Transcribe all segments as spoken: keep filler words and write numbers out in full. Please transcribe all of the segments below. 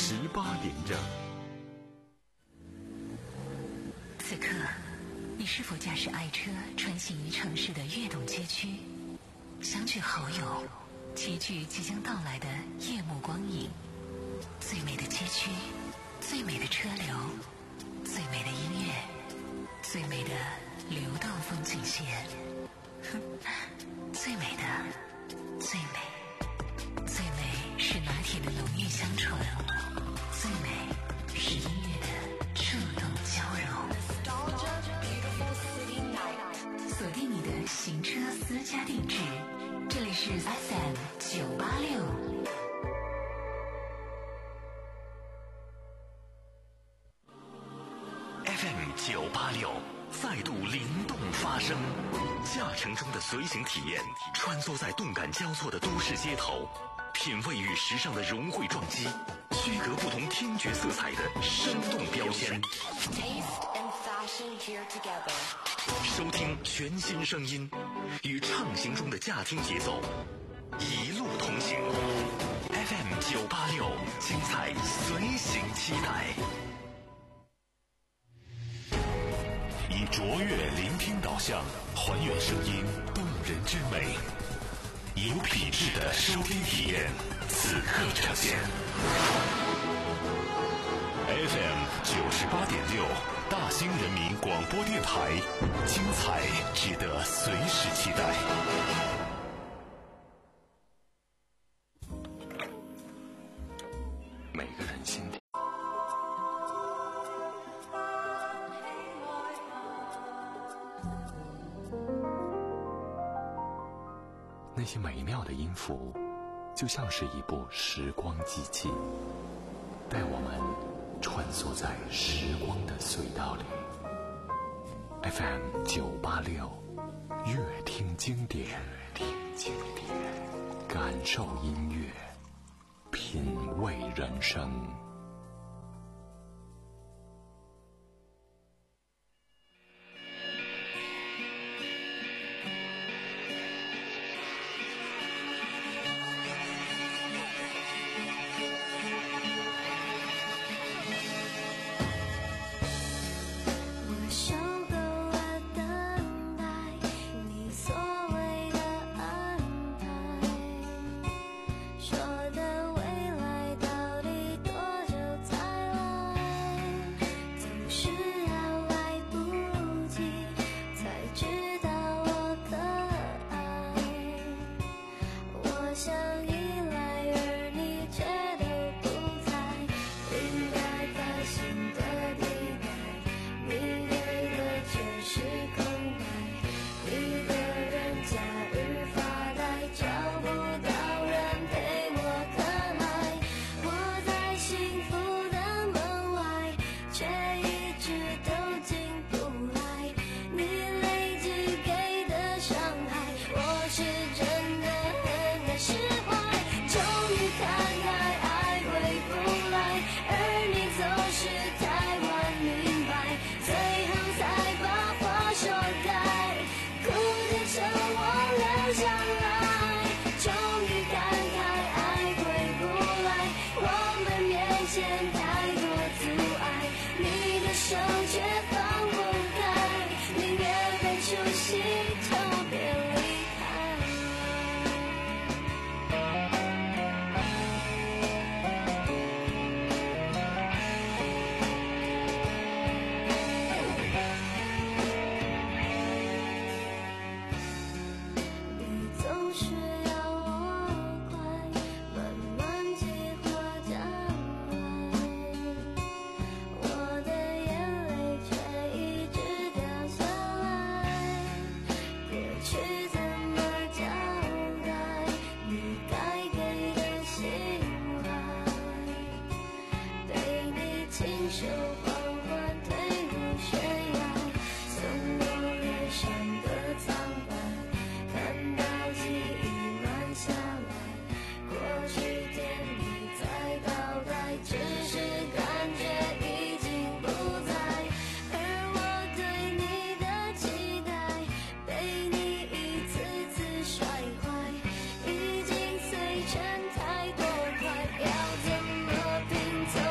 十八点整。 此刻，你是否驾驶爱车穿行于城市的跃动街区，相聚好友，齐聚即将到来的夜幕光影？最美的街区，最美的车流，最美的音乐，最美的流动风景线，最美的，最美，最美是拿铁的浓郁香醇，最美是音乐的触动交融。锁定你的行车私家定制，这里是 F M 九八六。 F M 九八六再度灵动发声，驾乘中的随行体验，穿梭在动感交错的都市街头，品味与时尚的融汇撞击，区隔不同听觉色彩的生动标签。收听全新声音，与畅行中的驾听节奏一路同行。F M 九八六，精彩随行期待。以卓越聆听导向，还原声音动人之美，有品质的收听体验，此刻呈现。F M 九十八点六，大兴人民广播电台，精彩值得随时期待。每个人心底。那些美妙的音符，就像是一部时光机器，带我们穿梭在时光的隧道里。F M 九八六，乐听经典，听经典，感受音乐，品味人生。 太多快，要怎么拼凑？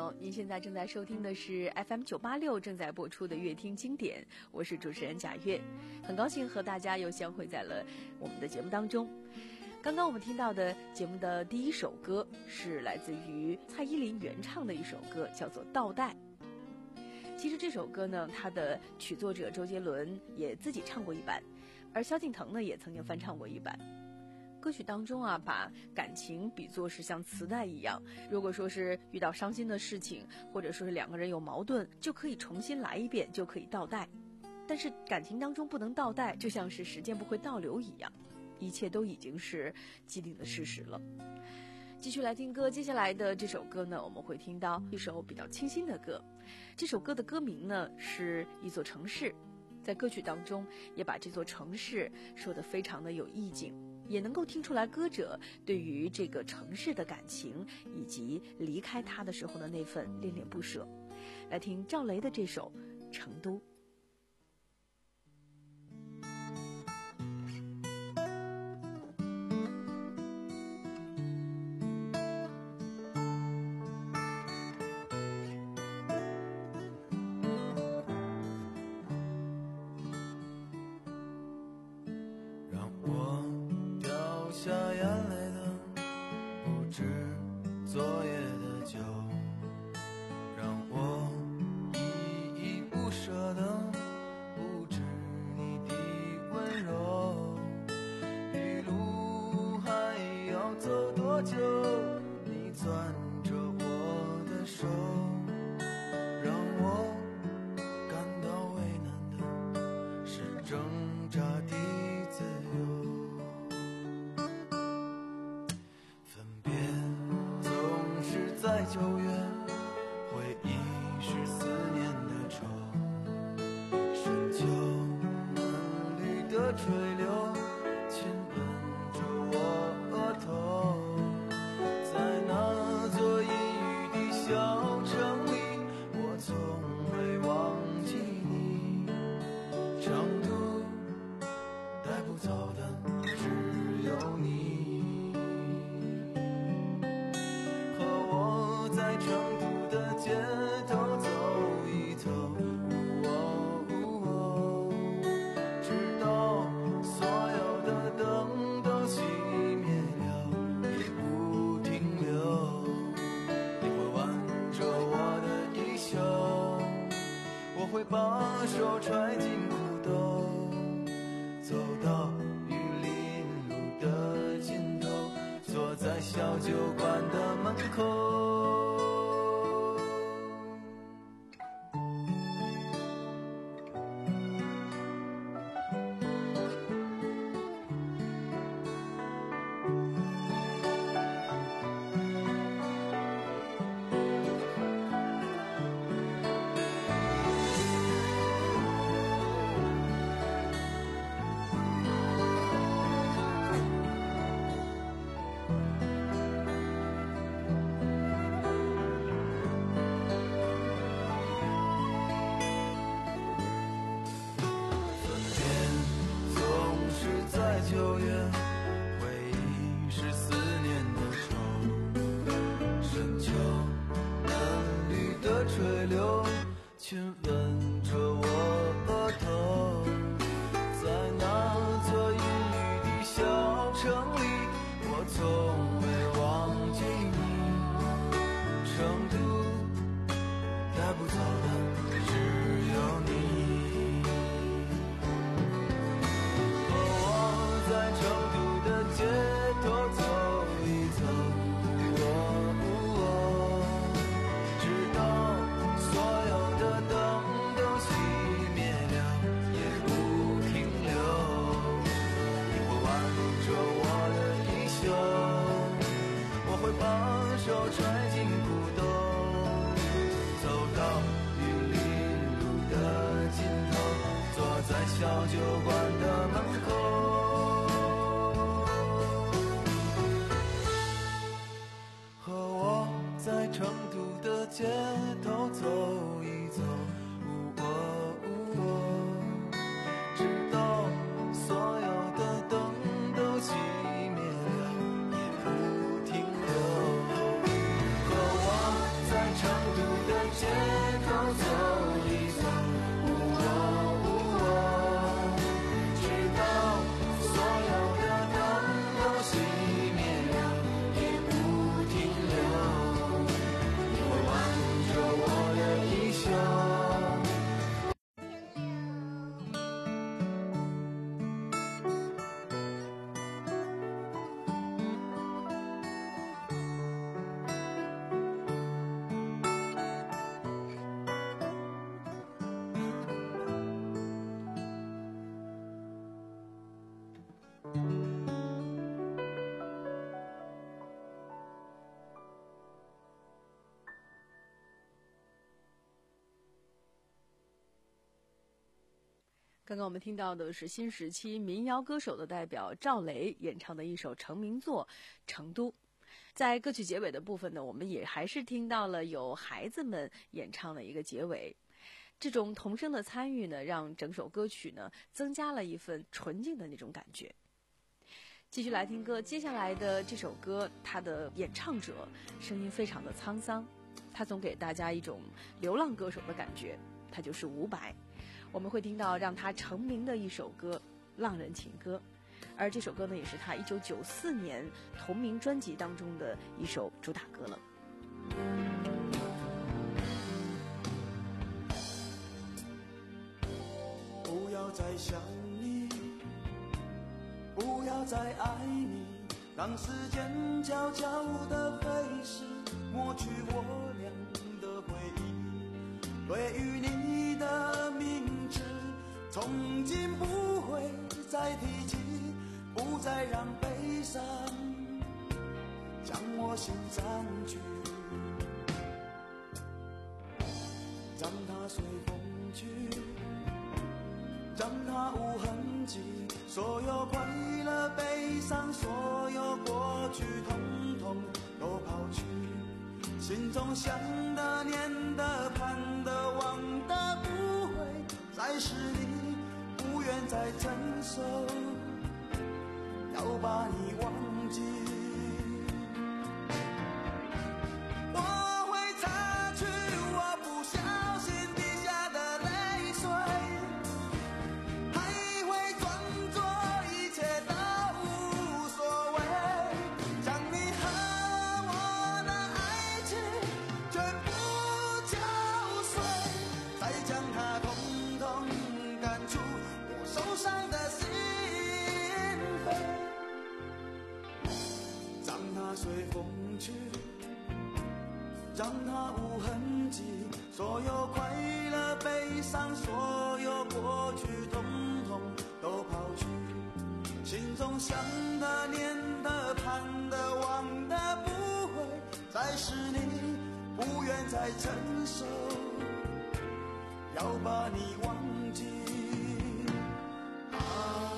好，您现在正在收听的是 F M 九八六正在播出的乐听经典，我是主持人贾月，很高兴和大家又相会在了我们的节目当中。刚刚我们听到的节目的第一首歌是来自于蔡依林原唱的一首歌，叫做《倒带》。其实这首歌呢，它的曲作者周杰伦也自己唱过一版，而萧敬腾呢也曾经翻唱过一版。歌曲当中啊，把感情比作是像磁带一样，如果说是遇到伤心的事情，或者说是两个人有矛盾，就可以重新来一遍，就可以倒带。但是感情当中不能倒带，就像是时间不会倒流一样，一切都已经是既定的事实了。继续来听歌，接下来的这首歌呢，我们会听到一首比较清新的歌。这首歌的歌名呢是一座城市，在歌曲当中也把这座城市说得非常的有意境，也能够听出来歌者对于这个城市的感情，以及离开它的时候的那份恋恋不舍。来听赵雷的这首《成都》。 小酒馆的门口。 刚刚我们听到的是新时期民谣歌手的代表赵雷演唱的一首成名作《成都》。在歌曲结尾的部分呢，我们也还是听到了有孩子们演唱的一个结尾。这种童声的参与呢，让整首歌曲呢增加了一份纯净的那种感觉。继续来听歌，接下来的这首歌，它的演唱者声音非常的沧桑，他总给大家一种流浪歌手的感觉，他就是伍佰。我们会听到让他成名的一首歌《浪人情歌》，而这首歌呢，也是他一九九四年同名专辑当中的一首主打歌了。 不要再想你，不要再爱你，让时间悄悄地飞逝，抹去我俩的回忆。对于你的名字，从今不会再提起，不再让悲伤将我心占据，让它随风去，让它无痕迹，所有快乐悲伤，所有过去统统都抛去，心中想的念的盼的望的不会再是你，不愿再承受，要把你忘记。我会擦去我不小心滴下的泪水，还会装作一切都无所谓，将你和我的爱情全部敲碎，再将它统统赶出我受伤的心扉，让它随风去，让它无痕迹，所有快乐悲伤，所有过去统统都抛去，心中想的念的盼的望的不会再是你，不愿再承受，要把你忘记啊。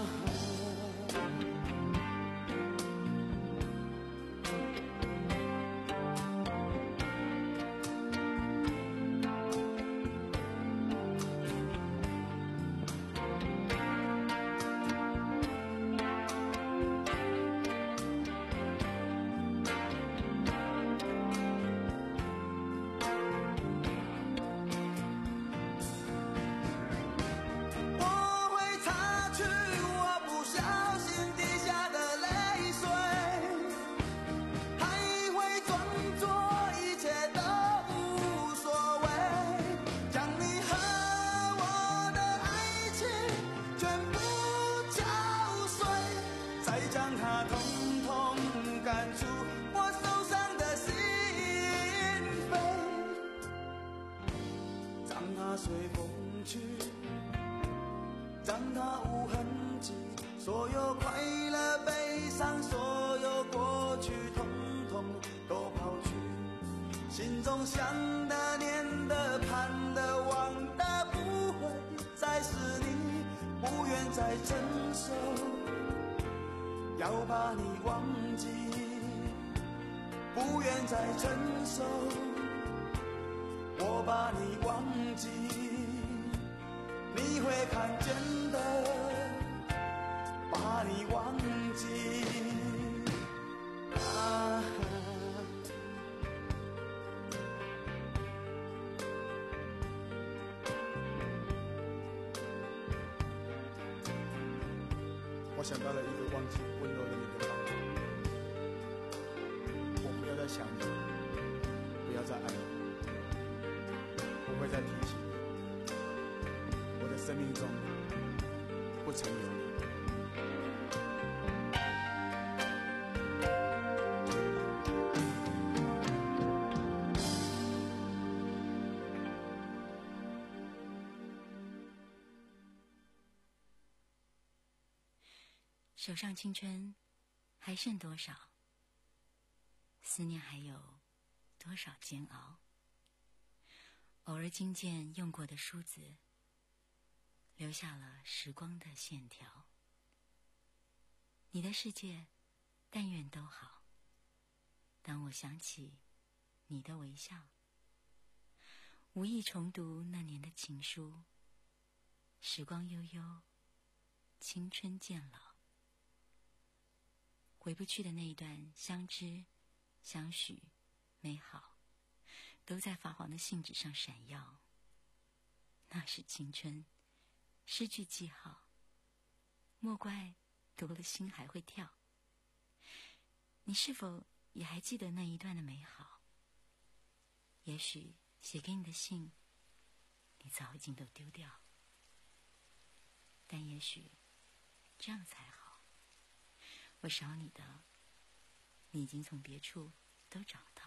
我会擦去我不小心滴下的泪水，还会装作一切都无所谓，将你和我的爱情全部敲碎，再将它统统赶出我受伤的心扉，让它随风去，让它无痕迹，所有快乐悲伤，所有过去统统都抛去，心中想的念的盼的望的不会再是你，不愿再承受，要把你忘记，不愿再承受，我把你忘记，你会看见的，把你忘记啊。我想到了一个忘记温柔的你的方法，我不要再想你，不要再爱你，不会再提起你，我的生命中不曾有你。 手上青春还剩多少？思念还有多少煎熬？偶尔惊见用过的梳子， 留下了时光的线条。你的世界但愿都好，当我想起你的微笑，无意重读那年的情书，时光悠悠，青春渐老，回不去的那一段相知相许美好，都在发黄的信纸上闪耀。那是青春，失去记号，莫怪读了心还会跳。你是否也还记得那一段的美好？也许写给你的信你早已经都丢掉，但也许这样才好，我少你的你已经从别处都找到。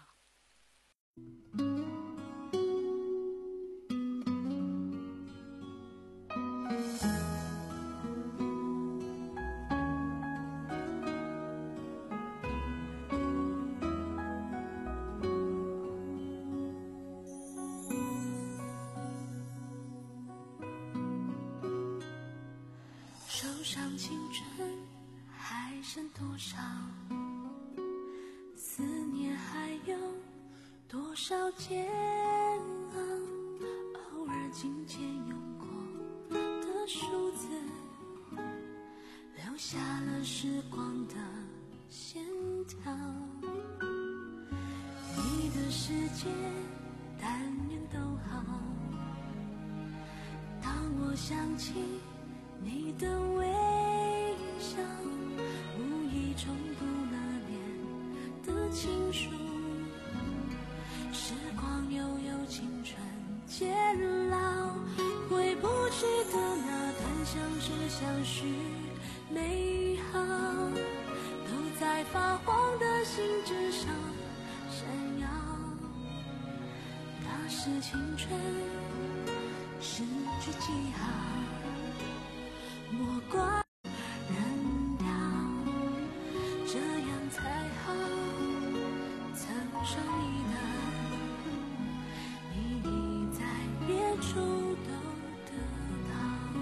手上青春还剩多少，思念还有多少煎熬，偶尔琴键用过的数字，留下了时光的线条。你的世界但愿都好，当我想起你的微笑，无意重读那年的情书，时光悠悠，青春渐老，回不去的那段相知相许美好，都在发黄的信纸上闪耀。那是青春，失去记号，莫怪扔掉，这样才好。曾说你的，你已在别处都得到。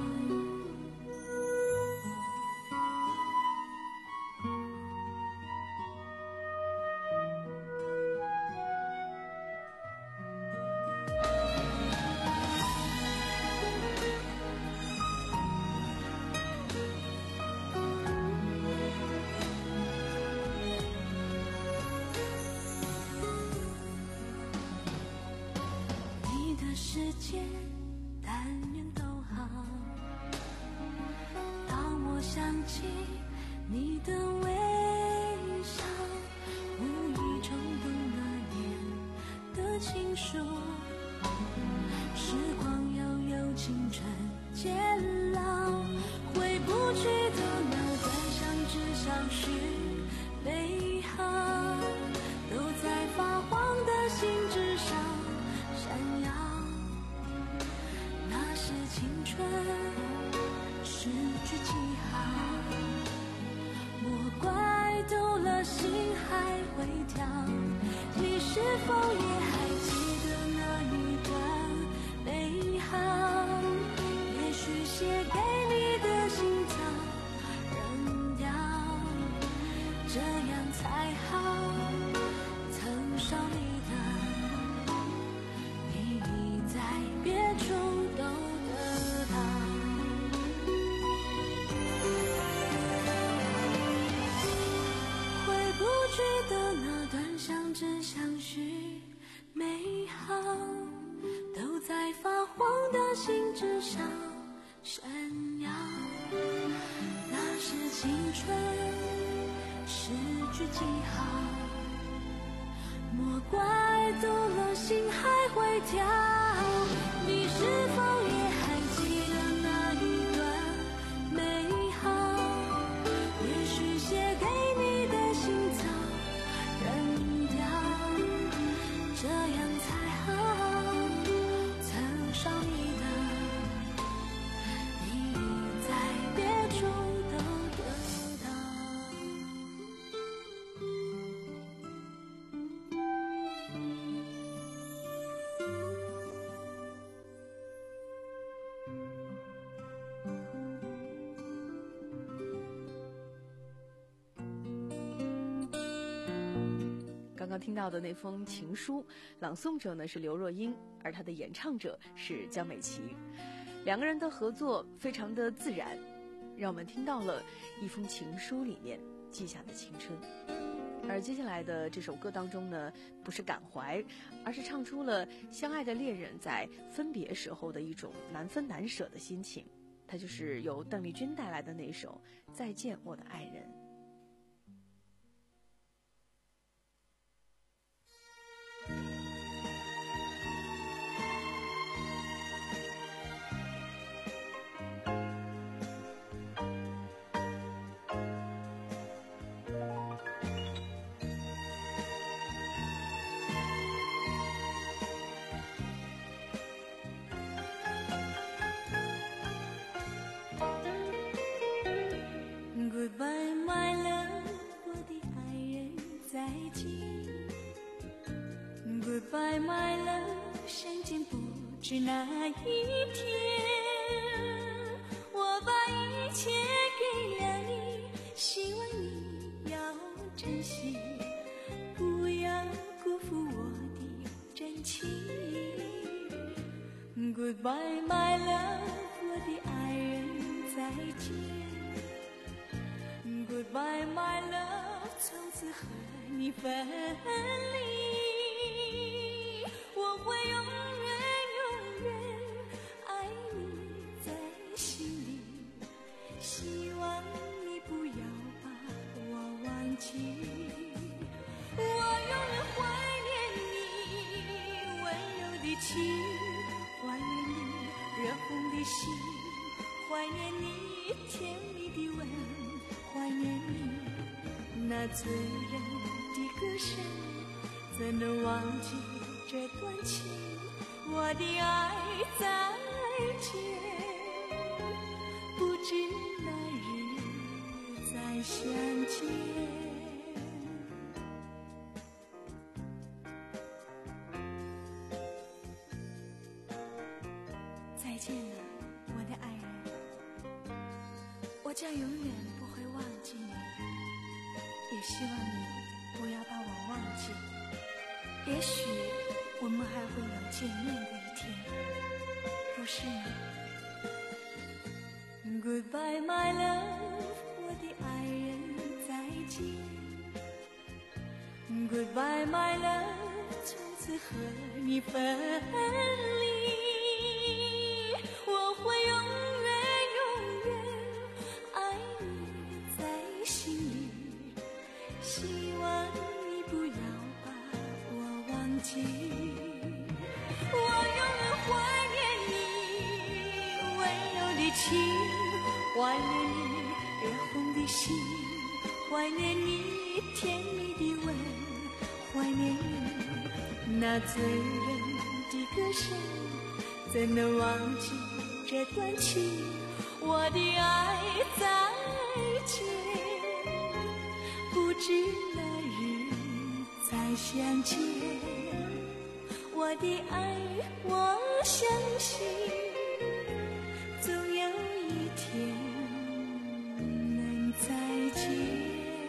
世界但愿都好，当我想起你的微笑，无意重读那年的情书，时光悠悠，青春渐老，回不去的那段相知相许美好，都在发黄的信纸上闪耀。那是青春，失去记号，莫怪读了心还会跳。你是否也还记得那一段美好？也许写给你的信早扔掉，这样才好。曾少你的，你已在别处都得到。回不去的那段相知相许美好，都在发黄的信纸上闪耀。那是青春，失去记号，莫怪读了心还会跳。你是否也还记得那一段美好？也许写给你的信早扔掉，这样才好。曾少你的，你已在别处都得到。 刚听到的那封情书，朗诵者呢是刘若英，而她的演唱者是江美琪。两个人的合作非常的自然，让我们听到了一封情书里面记下的青春。而接下来的这首歌当中呢，不是感怀，而是唱出了相爱的恋人在分别时候的一种难分难舍的心情。它就是由邓丽君带来的那首《再见我的爱人》。 Goodbye, my love， 我的爱人，再见。Goodbye, my love， 相见不知哪一天。我把一切给了你，希望你要珍惜，不要辜负我的真情。Goodbye, my love， 我的爱人，再见。Goodbye, my love， 从此和你分离，我会永远永远爱你在心里，希望你不要把我忘记，我永远怀念你温柔的情，怀念你热红的心，怀念你甜蜜的吻，怀念你那醉人的歌声，怎能忘记这段情？我的爱再见，不知哪日再相见。再见了，我的爱人，我将永远不会忘记你，也希望你不要把我忘记。也许我们还会有见面的一天，不是吗？ Goodbye, my love， 我的爱人，再见。Goodbye, my love， 从此和你分离，我会永远永远爱你在心里，希望你不要把我忘记，我永远怀念你温柔的情，怀念你热红的心，怀念你甜蜜的吻，怀念你那醉人的歌声，怎能忘记这段情？我的爱再见，不知哪日再相见。我的爱，我相信总有一天能再见。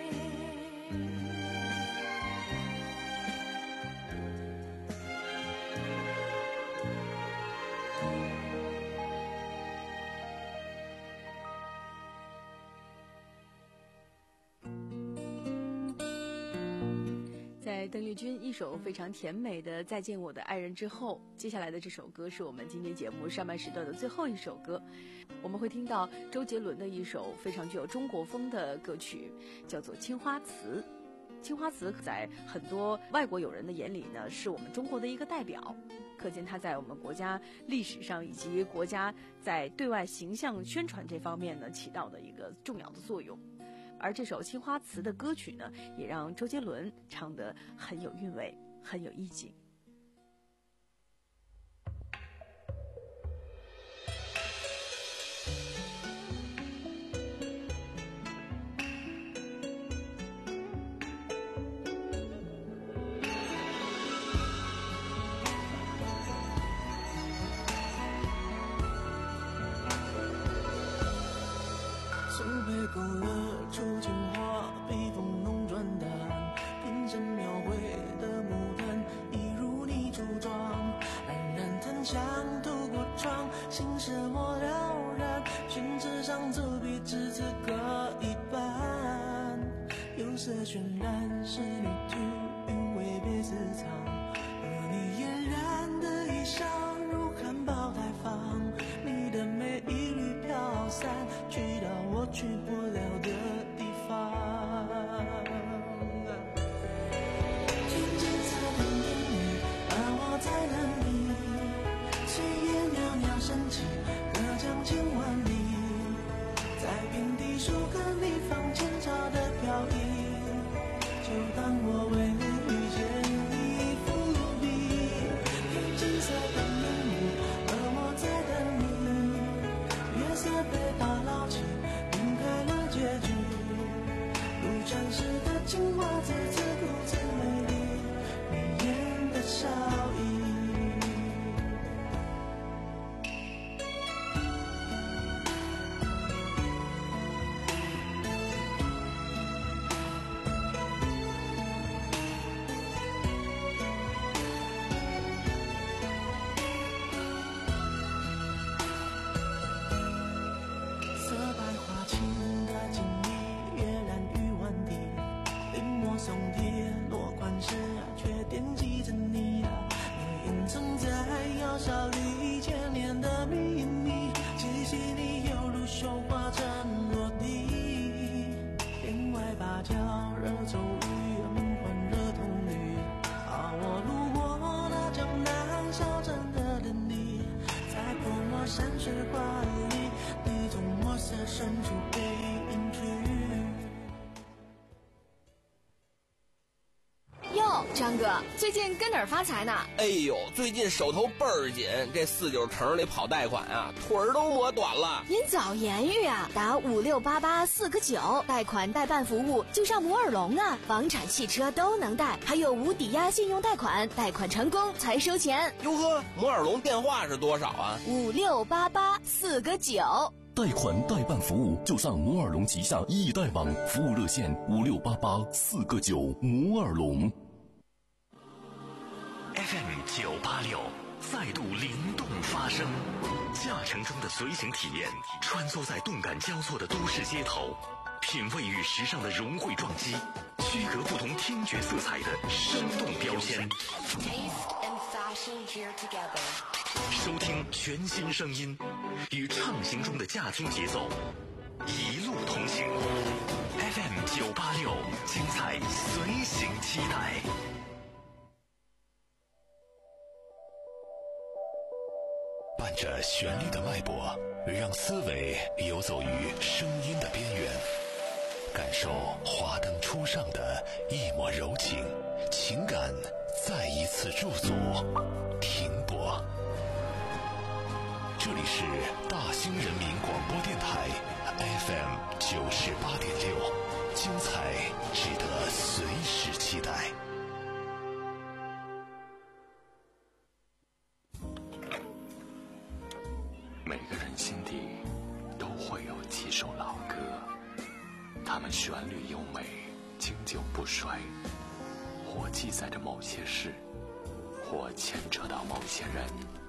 在邓丽君一首非常甜美的《再见我的爱人》之后，接下来的这首歌是我们今天节目上半时段的最后一首歌。我们会听到周杰伦的一首非常具有中国风的歌曲，叫做《青花瓷》。青花瓷在很多外国友人的眼里呢，是我们中国的一个代表，可见它在我们国家历史上以及国家在对外形象宣传这方面呢起到的一个重要的作用。而这首《青花瓷》的歌曲呢，也让周杰伦唱得很有韵味，很有意境。 苏北勾勒出情花，笔锋浓转淡，平生描绘想透过窗，心事莫了然，宣纸上走笔只字各一半，有色渲染是迷途，韵味被私藏，而你嫣然的一笑如含苞待放，你的美一缕飘散，去到我去不了的地方。天际在等你，而我在等你，岁月袅袅升起，隔江千万里，在平地树根里放前朝的飘逸，就当我为你遇见一幅笔。天际在等你，而我在等你，月色被打捞起，晕开了结局，如传世的情话再次如此美丽，你眼的笑意。色白花青的锦衣，跃然于万地，临摹松蝶落款时却惦记着你啊，你隐藏在窑烧里千年的秘密，气息里犹如绣花针落地，帘外芭蕉惹骤雨，梦幻惹童女，啊我路过那江南小镇的等你，在泼墨山水画里，你从墨色深处被隐去。 哟，张哥，最近跟哪儿发财呢？ 哎呦，最近手头倍儿紧，这四九城里跑贷款啊，腿儿都磨短了。 您早言语啊，打五六八八四个九，贷款代办服务就上摩尔龙啊，房产、汽车都能贷，还有无抵押信用贷款，贷款成功才收钱。 哟呵，摩尔龙电话是多少啊？ 五六八八四个九。 贷款代办服务就上摩尔龙旗下易贷网，服务热线五六八八四个九，摩尔龙。 F M 九八六再度灵动发声，驾乘中的随行体验，穿梭在动感交错的都市街头，品味与时尚的融汇撞击，区隔不同听觉色彩的生动标签。收听全新声音，与畅行中的驾听节奏，一路同行。F M 九八六，精彩随行期待。伴着旋律的脉搏，让思维游走于声音的边缘，感受华灯初上的一抹柔情，情感再一次驻足停泊。这里是大兴人民广播电台 F M 九十八点六，精彩值得随时期待。 每个人心底都会有几首老歌，它们旋律优美，经久不衰，或记载着某些事，或牵扯到某些人。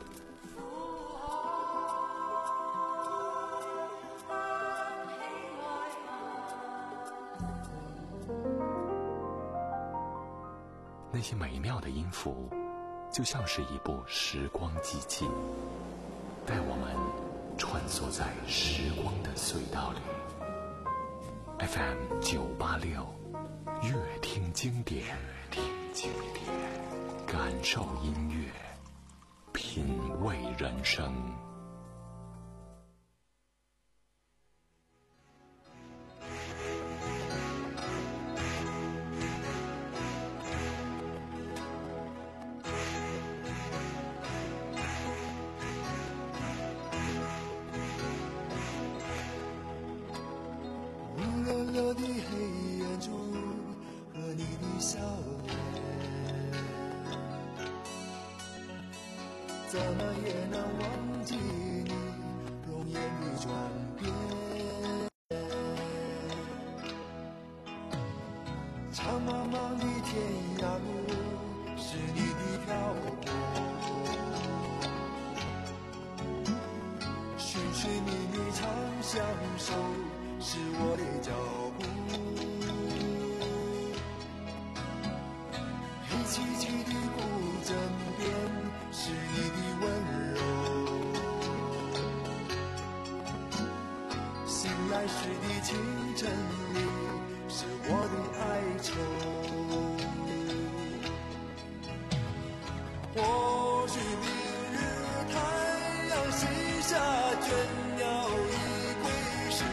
那些美妙的音符，就像是一部时光机器，带我们穿梭在时光的隧道里。F M 九八六，乐听经典，听经典，感受音乐，品味人生。 热的黑夜中和你的笑脸，怎么也难忘记你容颜的转变。长茫茫的天涯路是你的漂泊， 相守是我的脚步，黑漆漆的古镇边是你的温柔，醒来时的清晨里是我的哀愁。或许明日太阳西下，倦鸟已归时，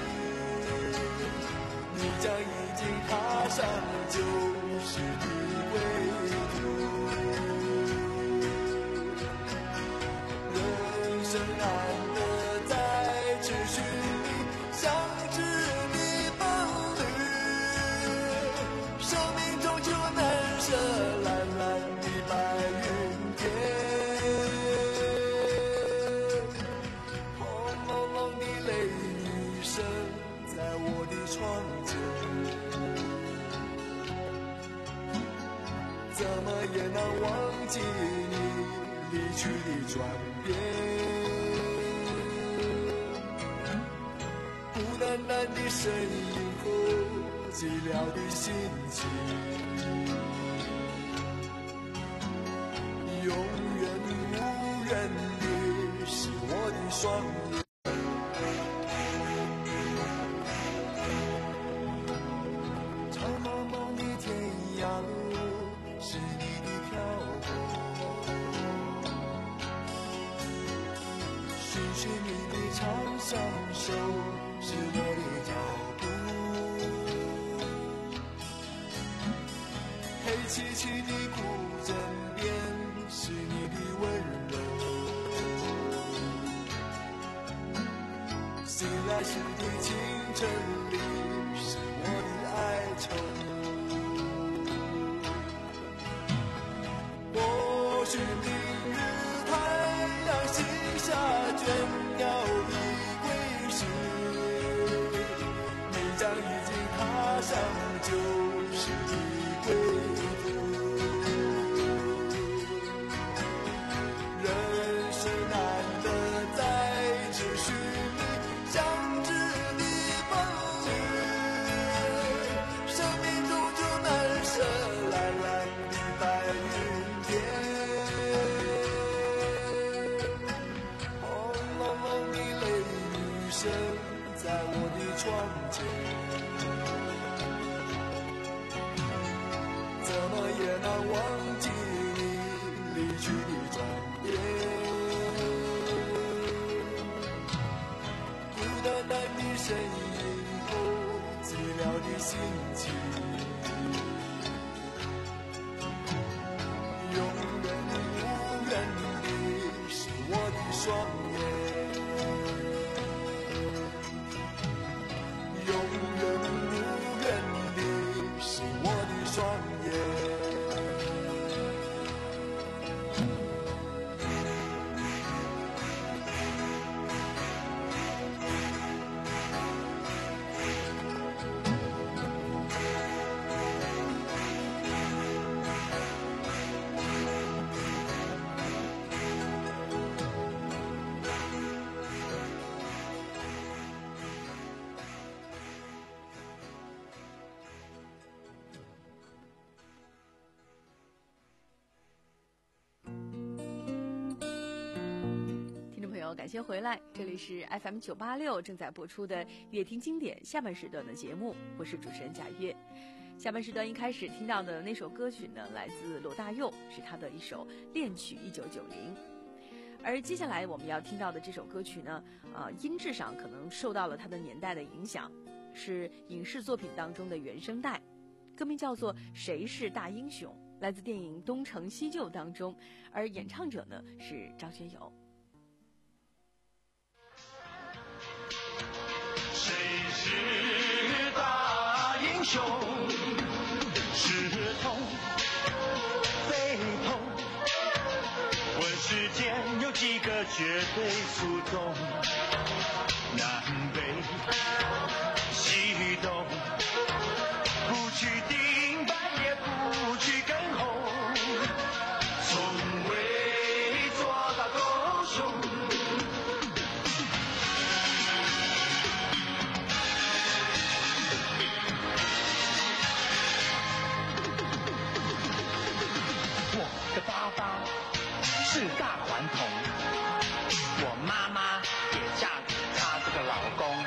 你将已经踏上旧时的归途。人生难得在追寻你相知的伴侣，生命终究难舍蓝蓝的白云天，轰隆隆的雷雨声在我的窗前，怎么也难忘记你离去的转变。孤单单的身影和寂寥的心情，永远无缘的是我的双眼。长茫茫的天涯路是你的漂泊，寻寻觅觅长相守是我的脚步，黑漆漆的古镇边是你的温柔，醒来时的清晨里是我的哀愁。或许明日太阳西下，倦鸟已归时，你将已经踏上旧时的归途。人生难得在追寻你相知的伴侣，生命终究难舍蓝蓝的白云天，轰隆隆的雷雨声在我的窗前，怎么也难忘记你离去的转变。孤单单的身影后寂寥的心情，永远无缘的是我的双眼，永远无缘的是我的双眼。 感谢回来，这里是 F M 九八六正在播出的乐听经典下半时段的节目，我是主持人贾月。下半时段一开始听到的那首歌曲呢，来自罗大佑，是他的一首恋曲一九九零。而接下来我们要听到的这首歌曲呢，呃，音质上可能受到了它的年代的影响，是影视作品当中的原声带，歌名叫做《谁是大英雄》，来自电影《东成西就》当中，而演唱者呢是张学友。 谁是大英雄？是痛非痛？问世间有几个绝对服从？南北西东，不去顶白也不去跟红，从未做到狗熊。 的爸爸是大顽童，我妈妈也嫁给他这个老公，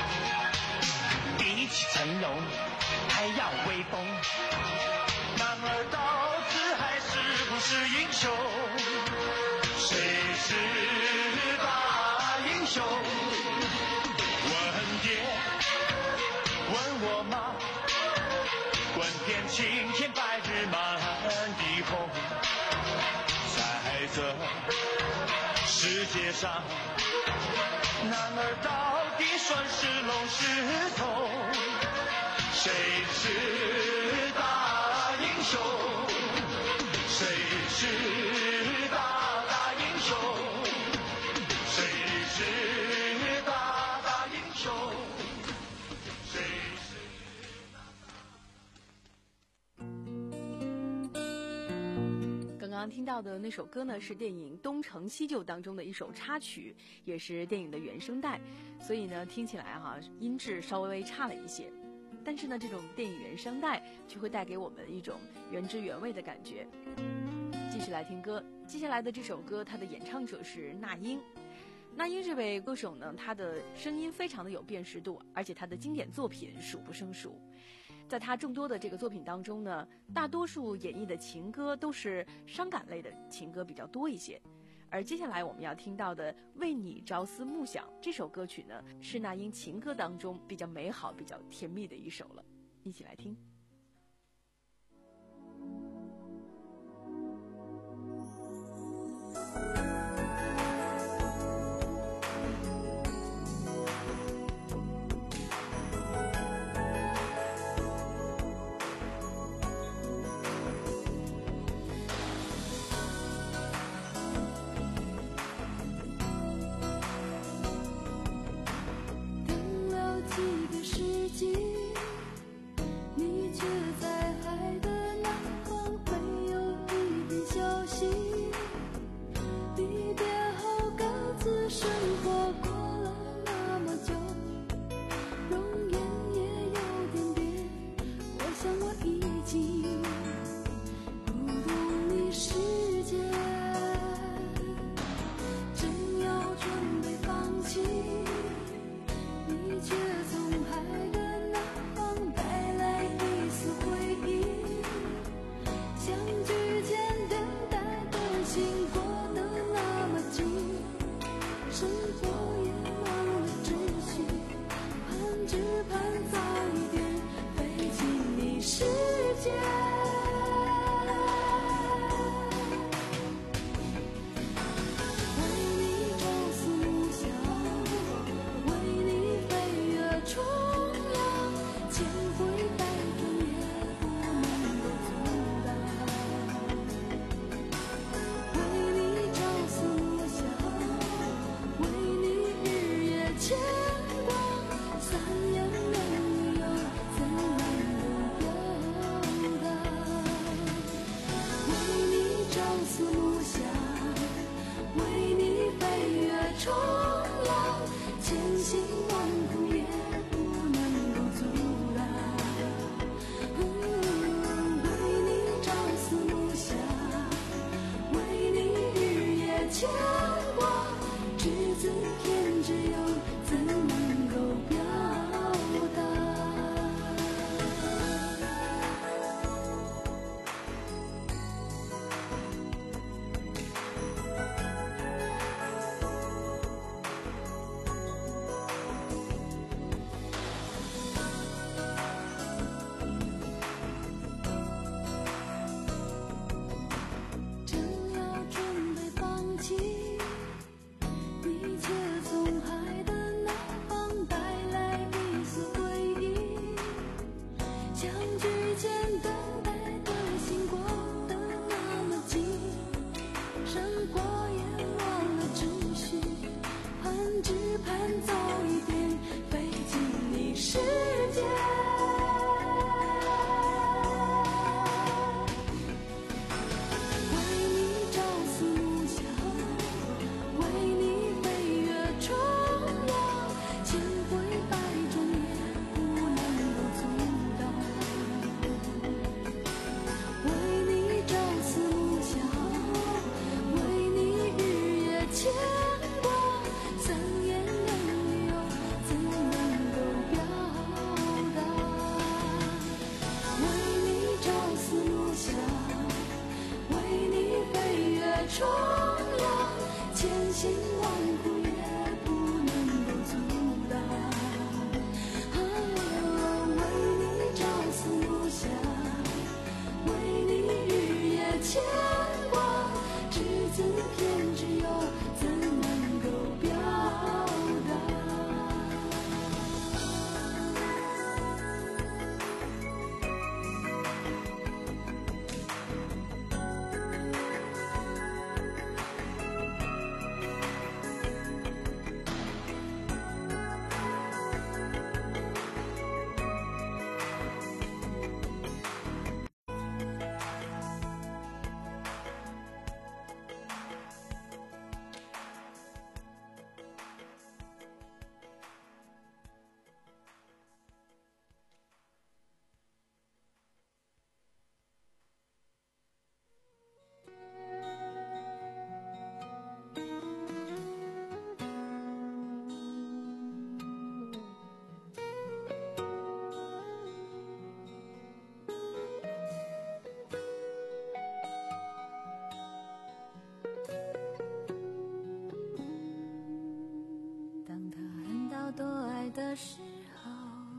比起成龙还要威风。男儿到底还是不是英雄？谁是大英雄？问爹，问我妈，问遍青天白日满地红。在这世界上，男儿到底算是龙是凤？谁是大英雄？谁是大大英雄？谁是大大英雄？谁是刚刚听到的那首歌呢，是电影《东成西就》当中的一首插曲，也是电影的原声带，所以呢，听起来哈、啊、音质稍微差了一些。但是呢，这种电影原声带却会带给我们一种原汁原味的感觉。继续来听歌，接下来的这首歌，它的演唱者是那英。那英这位歌手呢，她的声音非常的有辨识度，而且她的经典作品数不胜数。在她众多的这个作品当中呢，大多数演绎的情歌都是伤感类的情歌比较多一些。而接下来我们要听到的《为你朝思暮想》这首歌曲呢，是那英情歌当中比较美好、比较甜蜜的一首了，一起来听。 你却在海的南方没有一点消息。离别后各自生活，过了那么久，容颜也有点变。我想我已经不懂你世界，正要准备放弃，你却从海的三言两语又怎样不由得重量，千辛万苦也不能够阻挡。啊，为你朝思想，为你日夜牵挂，只字片只有怎能够表达？多爱的时候，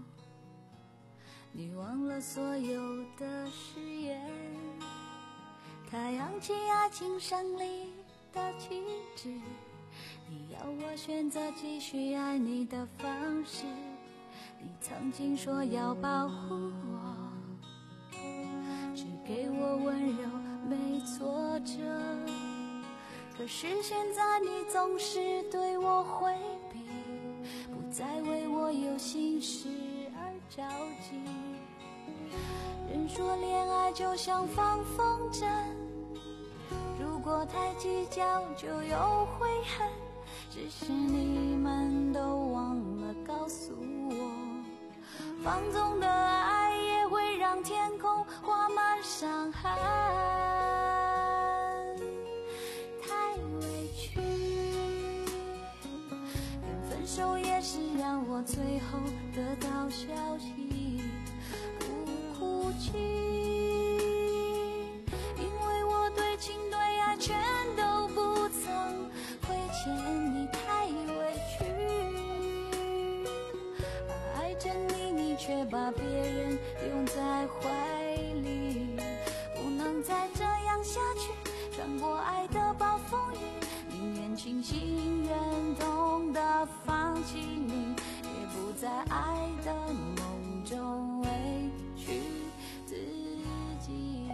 你忘了所有的誓言。他扬起爱情胜利的旗帜，你要我选择继续爱你的方式。你曾经说要保护我，只给我温柔没挫折，可是现在你总是对我回避，再为我有心事而着急。人说恋爱就像放风筝，如果太计较就有悔恨，只是你们都忘了告诉我，放纵的爱也会让天空画满伤痕。太委屈，连分手也是让我最后得到消息，不哭泣，因为我对情对爱全都不曾亏欠你，太委屈，爱着你，你却把别人拥在怀里，不能再这样下去，穿过爱的暴风雨，宁愿清醒忍痛的放弃你，也不在爱的梦中委屈自己。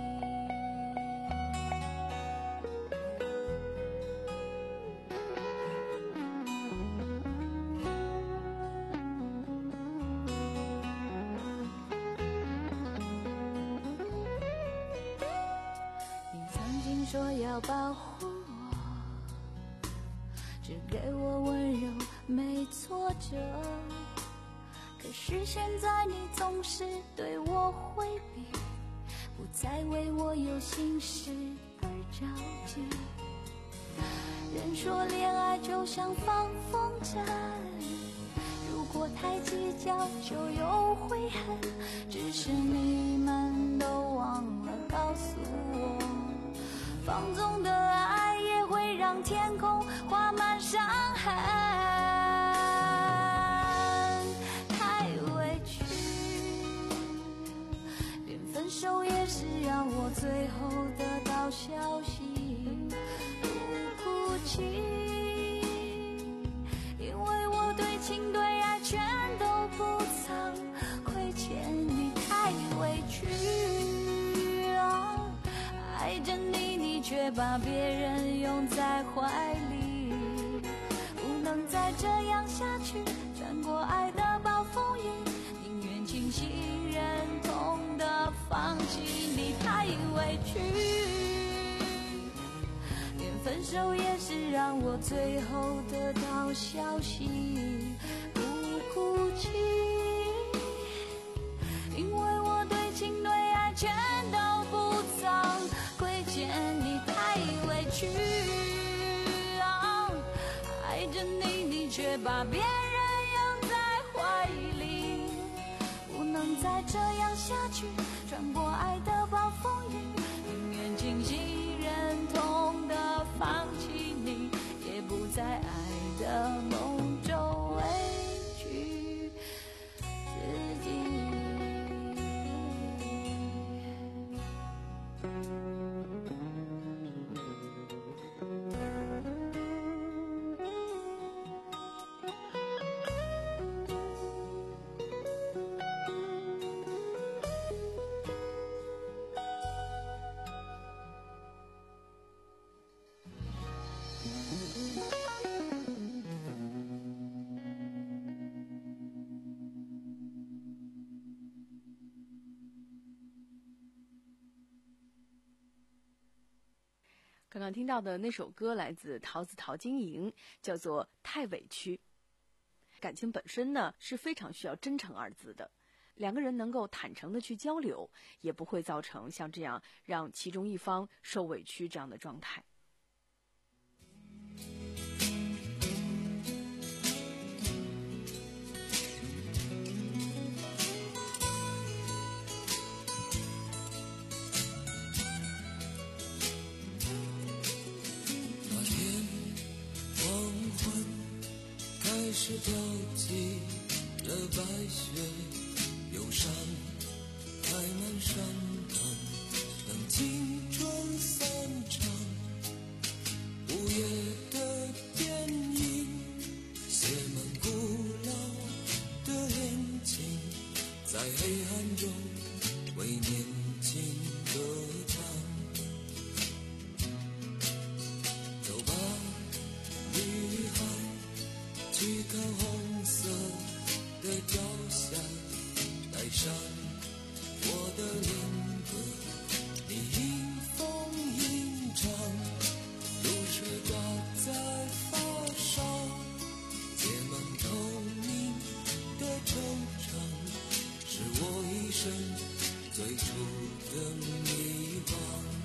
你曾经说要保护我，只给我温柔没挫折，可是现在你总是对我回避，不再为我有心事而着急。人说恋爱就像放风筝，如果太计较就有悔恨，只是你们都忘了告诉我，放纵的爱也会让天空画满伤痕。太委屈，连分手也是让我最后得到消息，不哭泣，因为我对情对爱全都不曾亏欠你，太委屈啊，爱着你，你却把别人拥在怀里，不能再这样下去，穿过爱的暴风雨，宁愿清醒忍痛的放弃你，太委屈，连分手也是让我最后得到消息，不哭泣，因为我对情对爱全都不曾亏欠你，太委屈啊，爱着你，你却把别人拥在怀里，不能再这样下去，穿过爱的暴风雨，宁愿清醒忍痛的刚刚听到的那首歌来自桃子陶晶莹，叫做《太委屈》。感情本身呢是非常需要真诚二字的，两个人能够坦诚的去交流，也不会造成像这样让其中一方受委屈这样的状态。 开始飘起了白雪，忧伤开满山岗，等青春散场。午夜的电影写满古老的恋情，在黑暗中为年轻歌唱。走吧，女孩，去看红色的朝霞，带上我的恋歌，你迎风吟唱，露水挂在发梢，结满透明的惆怅，是我一生最初的迷惘。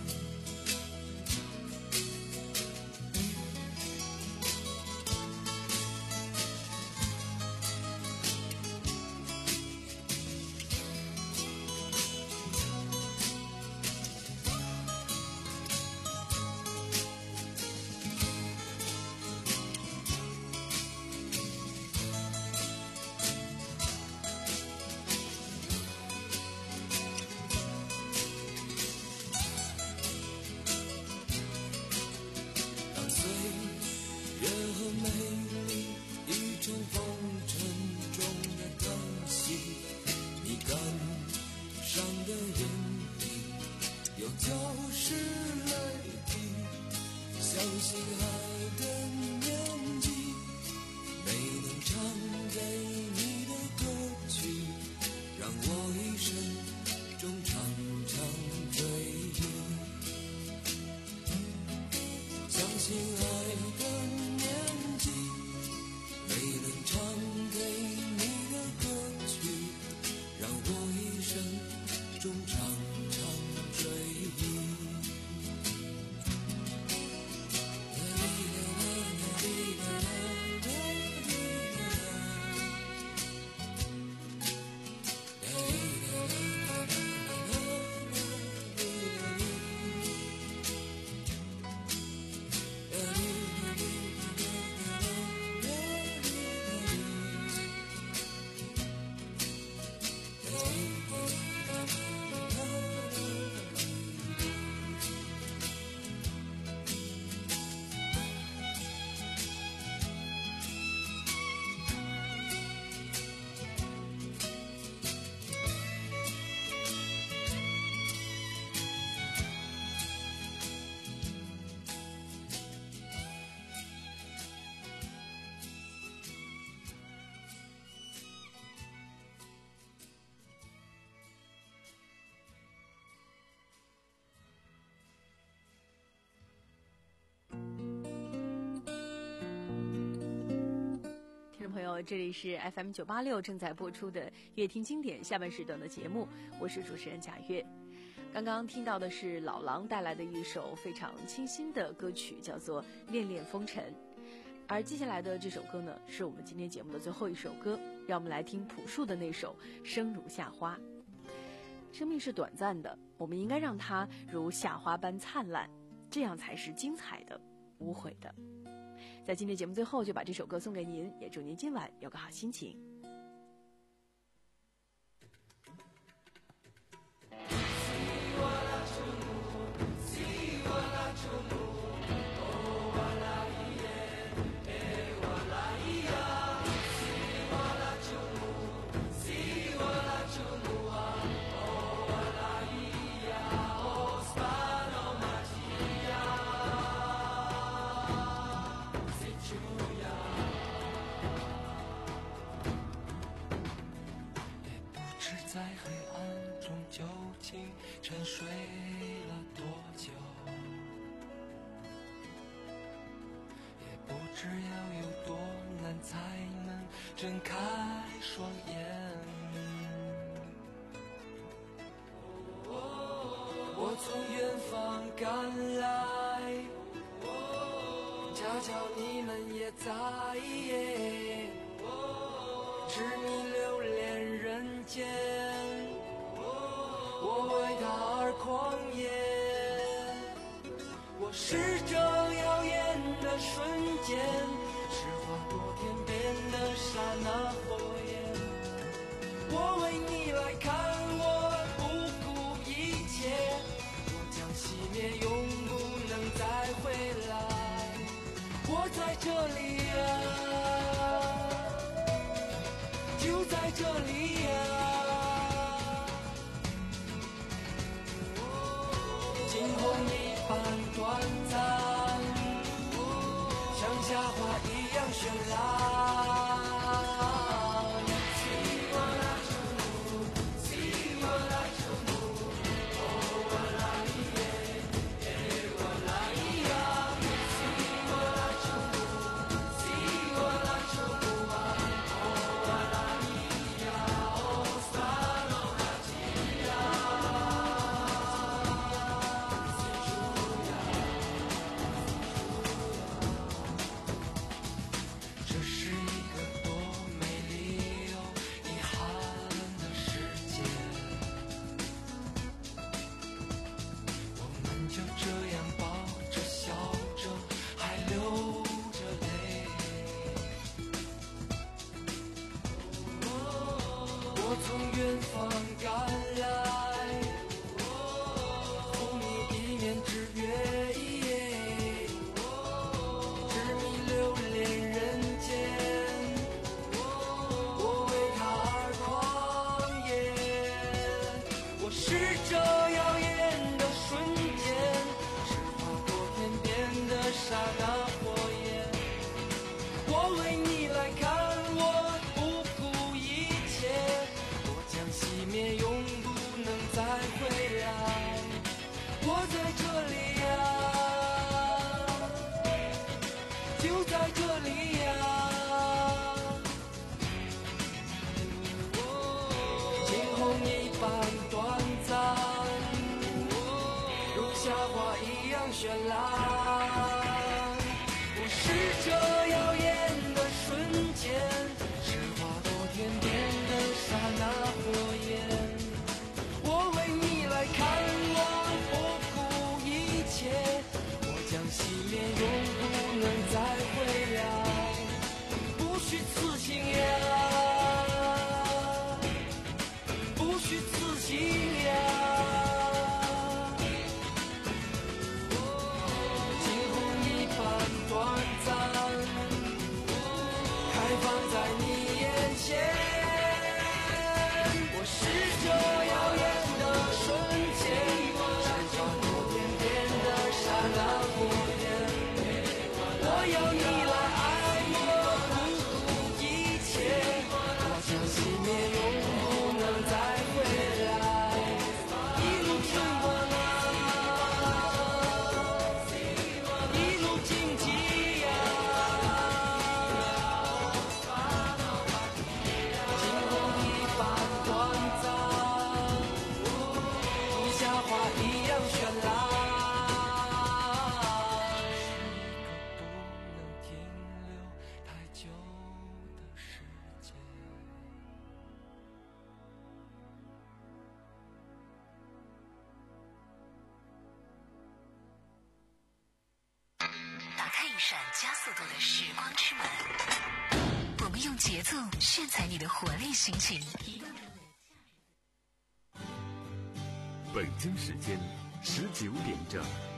朋友，这里是 F M 九八六正在播出的乐听经典下半时段的节目，我是主持人贾月。刚刚听到的是老狼带来的一首非常清新的歌曲，叫做《恋恋风尘》。而接下来的这首歌呢，是我们今天节目的最后一首歌，让我们来听朴树的那首《生如夏花》。生命是短暂的，我们应该让它如夏花般灿烂，这样才是精彩的、无悔的。在今天节目最后就把这首歌送给您，也祝您今晚有个好心情。 在黑暗中究竟沉睡了多久？ 知要有多难才能睁开双眼。我从远方赶来，恰巧你们也在，知你留恋人间，我为他而狂野。我是这耀眼的瞬间，是划过天边的刹那火焰。我为你来看，我不顾一切，我将熄灭，永不能再回来。我在这里啊，就在这里啊，惊鸿一般短暂，像夏花一样绚烂。绚烂，我是这耀眼的瞬间，是划过天边的刹那火焰。我为你来看，我不顾一切，我将熄灭，永不能再回来。不虚此行呀，不虚此行呀。 加速度的时光之门，我们用节奏炫彩你的活力心情。 北京时间十九点整。